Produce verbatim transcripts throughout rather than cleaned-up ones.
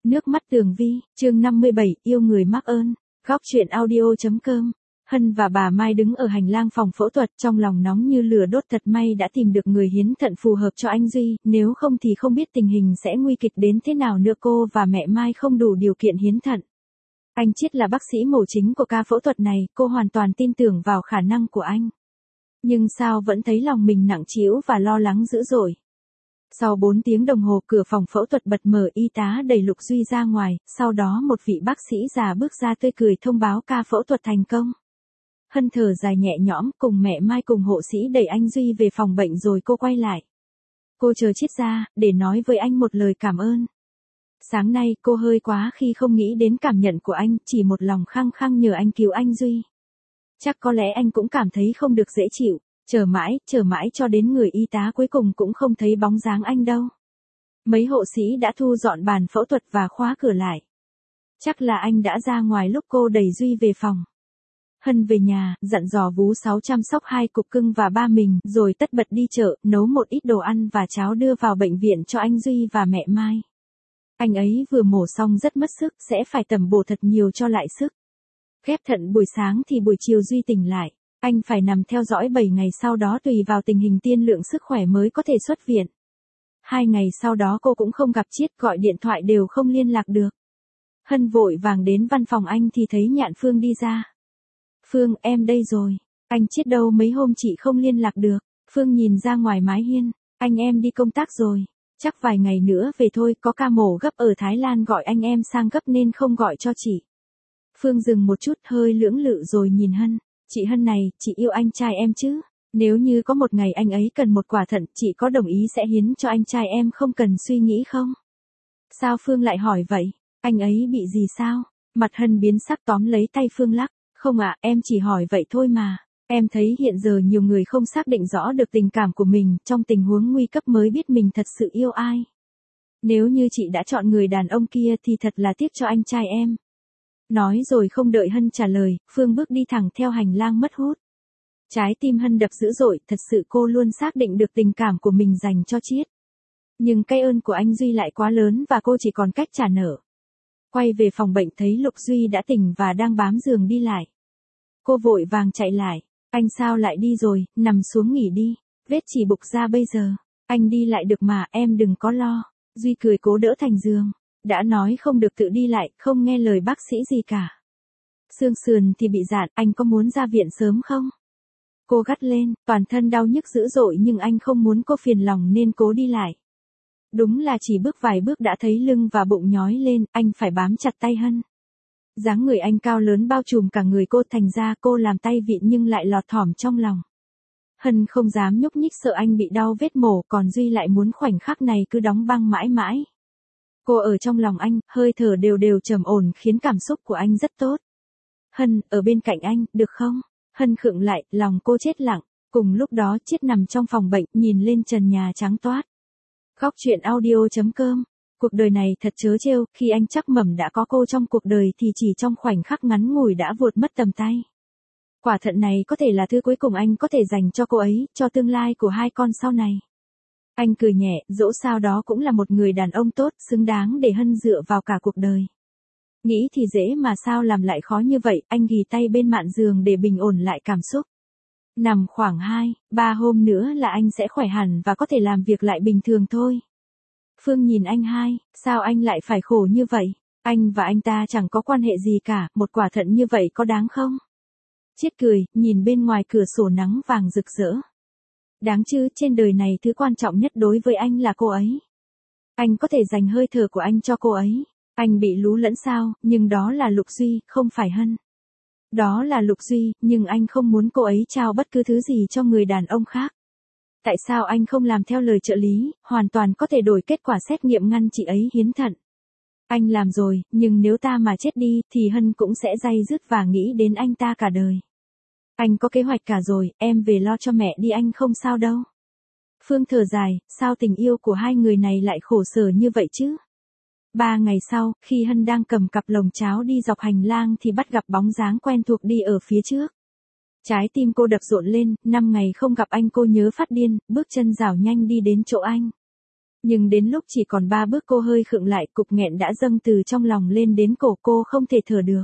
Nước mắt Tường Vi, chương năm mươi bảy, yêu người mắc ơn. Góc truyện audio.com. Hân và bà Mai đứng ở hành lang phòng phẫu thuật, trong lòng nóng như lửa đốt. Thật may đã tìm được người hiến thận phù hợp cho anh Duy, nếu không thì không biết tình hình sẽ nguy kịch đến thế nào nữa. Cô và mẹ Mai không đủ điều kiện hiến thận. Anh Chiết là bác sĩ mổ chính của ca phẫu thuật này, cô hoàn toàn tin tưởng vào khả năng của anh. Nhưng sao vẫn thấy lòng mình nặng trĩu và lo lắng dữ dội. Sau bốn tiếng đồng hồ, cửa phòng phẫu thuật bật mở, y tá đẩy Lục Duy ra ngoài, sau đó một vị bác sĩ già bước ra tươi cười thông báo ca phẫu thuật thành công. Hân thở dài nhẹ nhõm, cùng mẹ Mai cùng hộ sĩ đẩy anh Duy về phòng bệnh rồi cô quay lại. Cô chờ Chiết ra, để nói với anh một lời cảm ơn. Sáng nay cô hơi quá khi không nghĩ đến cảm nhận của anh, chỉ một lòng khăng khăng nhờ anh cứu anh Duy. Chắc có lẽ anh cũng cảm thấy không được dễ chịu. Chờ mãi, chờ mãi cho đến người y tá cuối cùng cũng không thấy bóng dáng anh đâu. Mấy hộ sĩ đã thu dọn bàn phẫu thuật và khóa cửa lại. Chắc là anh đã ra ngoài lúc cô đẩy Duy về phòng. Hân về nhà, dặn dò Vú Sáu chăm sóc hai cục cưng và ba mình, rồi tất bật đi chợ, nấu một ít đồ ăn và cháo đưa vào bệnh viện cho anh Duy và mẹ Mai. Anh ấy vừa mổ xong rất mất sức, sẽ phải tẩm bổ thật nhiều cho lại sức. Ghép thận buổi sáng thì buổi chiều Duy tỉnh lại. Anh phải nằm theo dõi bảy ngày, sau đó tùy vào tình hình tiên lượng sức khỏe mới có thể xuất viện. Hai ngày sau đó cô cũng không gặp Chiết, gọi điện thoại đều không liên lạc được. Hân vội vàng đến văn phòng anh thì thấy Nhạn Phương đi ra. Phương, em đây rồi. Anh Chiết đâu, mấy hôm chị không liên lạc được. Phương nhìn ra ngoài mái hiên. Anh em đi công tác rồi. Chắc vài ngày nữa về thôi, có ca mổ gấp ở Thái Lan gọi anh em sang gấp nên không gọi cho chị. Phương dừng một chút, hơi lưỡng lự rồi nhìn Hân. Chị Hân này, chị yêu anh trai em chứ? Nếu như có một ngày anh ấy cần một quả thận, chị có đồng ý sẽ hiến cho anh trai em không cần suy nghĩ không? Sao Phương lại hỏi vậy? Anh ấy bị gì sao? Mặt Hân biến sắc, tóm lấy tay Phương lắc. Không ạ, em chỉ hỏi vậy thôi mà. Em thấy hiện giờ nhiều người không xác định rõ được tình cảm của mình, trong tình huống nguy cấp mới biết mình thật sự yêu ai. Nếu như chị đã chọn người đàn ông kia thì thật là tiếc cho anh trai em. Nói rồi không đợi Hân trả lời, Phương bước đi thẳng theo hành lang mất hút. Trái tim Hân đập dữ dội, thật sự cô luôn xác định được tình cảm của mình dành cho Chiết. Nhưng cái ơn của anh Duy lại quá lớn và cô chỉ còn cách trả nợ. Quay về phòng bệnh thấy Lục Duy đã tỉnh và đang bám giường đi lại. Cô vội vàng chạy lại. Anh sao lại đi rồi, nằm xuống nghỉ đi. Vết chỉ bục ra bây giờ. Anh đi lại được mà, em đừng có lo. Duy cười cố đỡ thành giường. Đã nói không được tự đi lại, không nghe lời bác sĩ gì cả. Xương sườn thì bị rạn, anh có muốn ra viện sớm không? Cô gắt lên, toàn thân đau nhức dữ dội nhưng anh không muốn cô phiền lòng nên cố đi lại. Đúng là chỉ bước vài bước đã thấy lưng và bụng nhói lên, anh phải bám chặt tay Hân. Dáng người anh cao lớn bao trùm cả người cô, thành ra cô làm tay vịn nhưng lại lọt thỏm trong lòng. Hân không dám nhúc nhích sợ anh bị đau vết mổ, còn Duy lại muốn khoảnh khắc này cứ đóng băng mãi mãi. Cô ở trong lòng anh, hơi thở đều đều trầm ổn khiến cảm xúc của anh rất tốt. Hân, ở bên cạnh anh, được không? Hân khựng lại, lòng cô chết lặng. Cùng lúc đó Chiết nằm trong phòng bệnh, nhìn lên trần nhà trắng toát. Góc truyện audio.com. Cuộc đời này thật trớ trêu, khi anh chắc mẩm đã có cô trong cuộc đời thì chỉ trong khoảnh khắc ngắn ngủi đã vụt mất tầm tay. Quả thận này có thể là thứ cuối cùng anh có thể dành cho cô ấy, cho tương lai của hai con sau này. Anh cười nhẹ, dẫu sao đó cũng là một người đàn ông tốt, xứng đáng để Hân dựa vào cả cuộc đời. Nghĩ thì dễ mà sao làm lại khó như vậy, anh ghì tay bên mạn giường để bình ổn lại cảm xúc. Nằm khoảng hai, ba hôm nữa là anh sẽ khỏe hẳn và có thể làm việc lại bình thường thôi. Phương nhìn anh hai, sao anh lại phải khổ như vậy? Anh và anh ta chẳng có quan hệ gì cả, một quả thận như vậy có đáng không? Chiết cười, nhìn bên ngoài cửa sổ nắng vàng rực rỡ. Đáng chứ, trên đời này thứ quan trọng nhất đối với anh là cô ấy. Anh có thể dành hơi thở của anh cho cô ấy. Anh bị lú lẫn sao, nhưng đó là Lục Duy, không phải Hân. Đó là Lục Duy, nhưng anh không muốn cô ấy trao bất cứ thứ gì cho người đàn ông khác. Tại sao anh không làm theo lời trợ lý, hoàn toàn có thể đổi kết quả xét nghiệm ngăn chị ấy hiến thận. Anh làm rồi, nhưng nếu ta mà chết đi, thì Hân cũng sẽ day dứt và nghĩ đến anh ta cả đời. Anh có kế hoạch cả rồi, em về lo cho mẹ đi, anh không sao đâu. Phương thở dài, sao tình yêu của hai người này lại khổ sở như vậy chứ? Ba ngày sau, khi Hân đang cầm cặp lồng cháo đi dọc hành lang thì bắt gặp bóng dáng quen thuộc đi ở phía trước. Trái tim cô đập rộn lên, năm ngày không gặp anh cô nhớ phát điên, bước chân rảo nhanh đi đến chỗ anh. Nhưng đến lúc chỉ còn ba bước cô hơi khựng lại, cục nghẹn đã dâng từ trong lòng lên đến cổ, cô không thể thở được.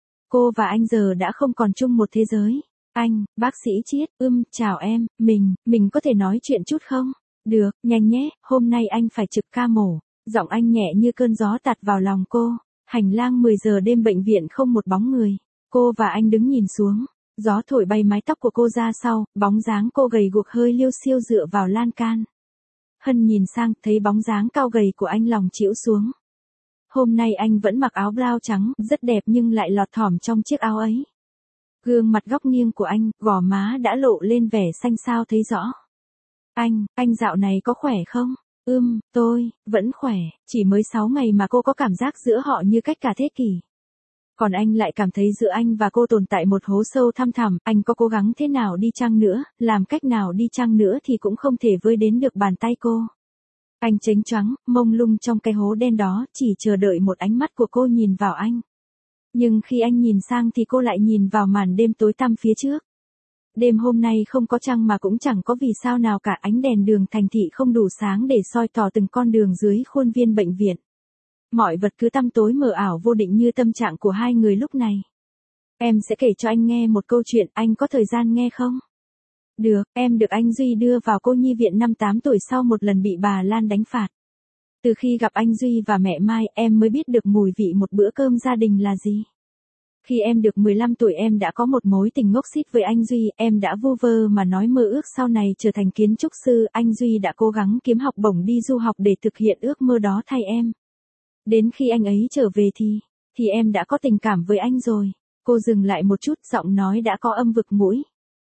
Cô và anh giờ đã không còn chung một thế giới. Anh, bác sĩ Chiết, ưm, chào em, mình, mình có thể nói chuyện chút không? Được, nhanh nhé, hôm nay anh phải trực ca mổ. Giọng anh nhẹ như cơn gió tạt vào lòng cô. Hành lang mười giờ đêm bệnh viện không một bóng người. Cô và anh đứng nhìn xuống. Gió thổi bay mái tóc của cô ra sau, bóng dáng cô gầy guộc hơi liêu xiêu dựa vào lan can. Hân nhìn sang, thấy bóng dáng cao gầy của anh lòng chĩu xuống. Hôm nay anh vẫn mặc áo blau trắng, rất đẹp nhưng lại lọt thỏm trong chiếc áo ấy. Gương mặt góc nghiêng của anh, gò má đã lộ lên vẻ xanh xao thấy rõ. Anh, anh dạo này có khỏe không? Ưm, tôi, vẫn khỏe, chỉ mới sáu ngày mà cô có cảm giác giữa họ như cách cả thế kỷ. Còn anh lại cảm thấy giữa anh và cô tồn tại một hố sâu thăm thẳm, anh có cố gắng thế nào đi chăng nữa, làm cách nào đi chăng nữa thì cũng không thể với đến được bàn tay cô. Anh chếnh choáng, mông lung trong cái hố đen đó, chỉ chờ đợi một ánh mắt của cô nhìn vào anh. Nhưng khi anh nhìn sang thì cô lại nhìn vào màn đêm tối tăm phía trước. Đêm hôm nay không có trăng mà cũng chẳng có vì sao nào cả, ánh đèn đường thành thị không đủ sáng để soi tỏ từng con đường dưới khuôn viên bệnh viện. Mọi vật cứ tăm tối mờ ảo vô định như tâm trạng của hai người lúc này. Em sẽ kể cho anh nghe một câu chuyện, anh có thời gian nghe không? Được, em được anh Duy đưa vào cô nhi viện năm tám tuổi sau một lần bị bà Lan đánh phạt. Từ khi gặp anh Duy và mẹ Mai, em mới biết được mùi vị một bữa cơm gia đình là gì. Khi em được mười lăm tuổi em đã có một mối tình ngốc xít với anh Duy, em đã vu vơ mà nói mơ ước sau này trở thành kiến trúc sư, anh Duy đã cố gắng kiếm học bổng đi du học để thực hiện ước mơ đó thay em. Đến khi anh ấy trở về thì, thì em đã có tình cảm với anh rồi. Cô dừng lại một chút, giọng nói đã có âm vực mũi.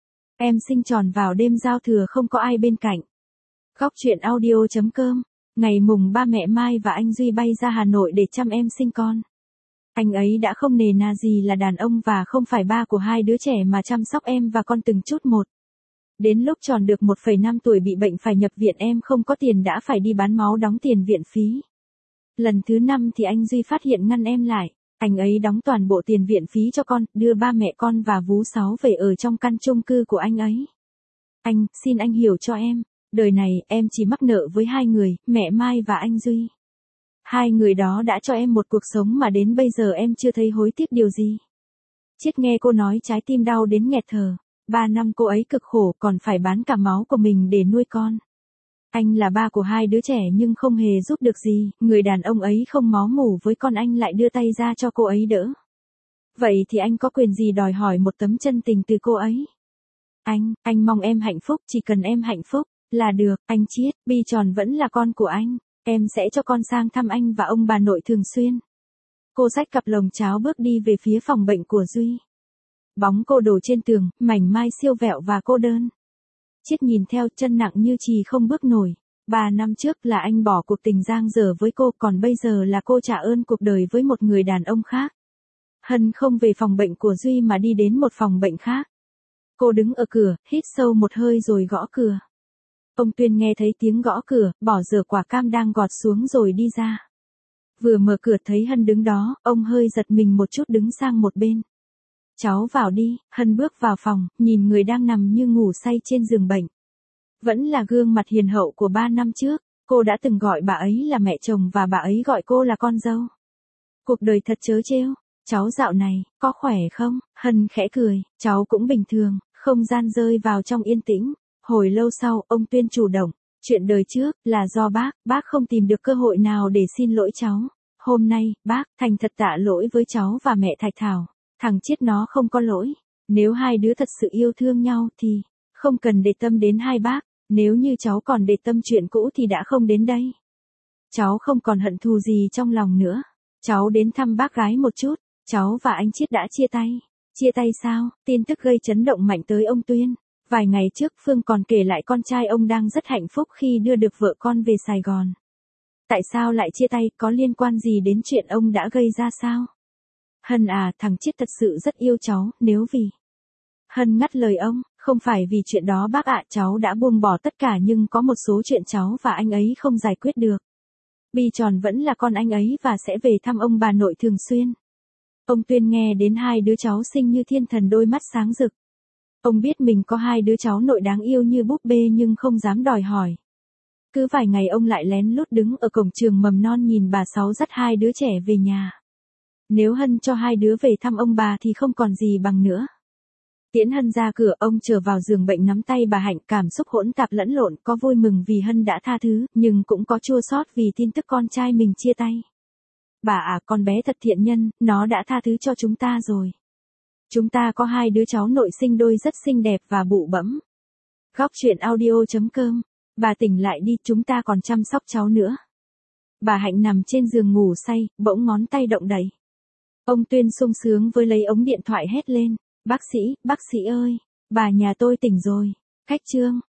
Em sinh tròn vào đêm giao thừa không có ai bên cạnh. Góc truyện audio chấm com. Ngày mùng ba mẹ Mai và anh Duy bay ra Hà Nội để chăm em sinh con. Anh ấy đã không nề nà gì là đàn ông và không phải ba của hai đứa trẻ mà chăm sóc em và con từng chút một. Đến lúc tròn được một phẩy năm tuổi bị bệnh phải nhập viện, em không có tiền đã phải đi bán máu đóng tiền viện phí. Lần thứ năm thì anh Duy phát hiện ngăn em lại. Anh ấy đóng toàn bộ tiền viện phí cho con, đưa ba mẹ con và vú Sáu về ở trong căn chung cư của anh ấy. Anh, xin anh hiểu cho em. Đời này, em chỉ mắc nợ với hai người, mẹ Mai và anh Duy. Hai người đó đã cho em một cuộc sống mà đến bây giờ em chưa thấy hối tiếc điều gì. Chiết nghe cô nói trái tim đau đến nghẹt thở. Ba năm cô ấy cực khổ còn phải bán cả máu của mình để nuôi con. Anh là ba của hai đứa trẻ nhưng không hề giúp được gì, người đàn ông ấy không máu mủ với con anh lại đưa tay ra cho cô ấy đỡ. Vậy thì anh có quyền gì đòi hỏi một tấm chân tình từ cô ấy? Anh, anh mong em hạnh phúc, chỉ cần em hạnh phúc, là được, anh Chiết, Bi Tròn vẫn là con của anh, em sẽ cho con sang thăm anh và ông bà nội thường xuyên. Cô xách cặp lồng cháo bước đi về phía phòng bệnh của Duy. Bóng cô đổ trên tường, mảnh mai siêu vẹo và cô đơn. Chiết nhìn theo, chân nặng như chì không bước nổi. Ba năm trước là anh bỏ cuộc tình giang dở với cô, còn bây giờ là cô trả ơn cuộc đời với một người đàn ông khác. Hân không về phòng bệnh của Duy mà đi đến một phòng bệnh khác. Cô đứng ở cửa, hít sâu một hơi rồi gõ cửa. Ông Tuyên nghe thấy tiếng gõ cửa, bỏ dở quả cam đang gọt xuống rồi đi ra. Vừa mở cửa thấy Hân đứng đó, ông hơi giật mình một chút đứng sang một bên. Cháu vào đi, Hân bước vào phòng, nhìn người đang nằm như ngủ say trên giường bệnh. Vẫn là gương mặt hiền hậu của ba năm trước, cô đã từng gọi bà ấy là mẹ chồng và bà ấy gọi cô là con dâu. Cuộc đời thật trớ trêu, cháu dạo này, có khỏe không? Hân khẽ cười, cháu cũng bình thường, không gian rơi vào trong yên tĩnh. Hồi lâu sau, ông Tuyên chủ động, chuyện đời trước, là do bác, bác không tìm được cơ hội nào để xin lỗi cháu. Hôm nay, bác, thành thật tạ lỗi với cháu và mẹ Thạch Thảo. Thằng Chiết nó không có lỗi. Nếu hai đứa thật sự yêu thương nhau thì, không cần để tâm đến hai bác. Nếu như cháu còn để tâm chuyện cũ thì đã không đến đây. Cháu không còn hận thù gì trong lòng nữa. Cháu đến thăm bác gái một chút. Cháu và anh Chiết đã chia tay. Chia tay sao? Tin tức gây chấn động mạnh tới ông Tuyên. Vài ngày trước Phương còn kể lại con trai ông đang rất hạnh phúc khi đưa được vợ con về Sài Gòn. Tại sao lại chia tay, có liên quan gì đến chuyện ông đã gây ra sao? Hân à, thằng Chiết thật sự rất yêu cháu, nếu vì... Hân ngắt lời ông, không phải vì chuyện đó bác ạ, cháu đã buông bỏ tất cả nhưng có một số chuyện cháu và anh ấy không giải quyết được. Bi Tròn vẫn là con anh ấy và sẽ về thăm ông bà nội thường xuyên. Ông Tuyên nghe đến hai đứa cháu xinh như thiên thần, đôi mắt sáng rực. Ông biết mình có hai đứa cháu nội đáng yêu như búp bê nhưng không dám đòi hỏi. Cứ vài ngày ông lại lén lút đứng ở cổng trường mầm non nhìn bà Sáu dắt hai đứa trẻ về nhà. Nếu Hân cho hai đứa về thăm ông bà thì không còn gì bằng nữa. Tiễn Hân ra cửa, ông trở vào giường bệnh nắm tay bà Hạnh, cảm xúc hỗn tạp lẫn lộn, có vui mừng vì Hân đã tha thứ, nhưng cũng có chua xót vì tin tức con trai mình chia tay. Bà à, con bé thật thiện nhân, nó đã tha thứ cho chúng ta rồi. Chúng ta có hai đứa cháu nội sinh đôi rất xinh đẹp và bụ bẫm. Góc truyện audio chấm com. Bà tỉnh lại đi, chúng ta còn chăm sóc cháu nữa. Bà Hạnh nằm trên giường ngủ say, bỗng ngón tay động đậy. Ông Tuyên sung sướng với lấy ống điện thoại hét lên. Bác sĩ, bác sĩ ơi, bà nhà tôi tỉnh rồi. Khách Trương,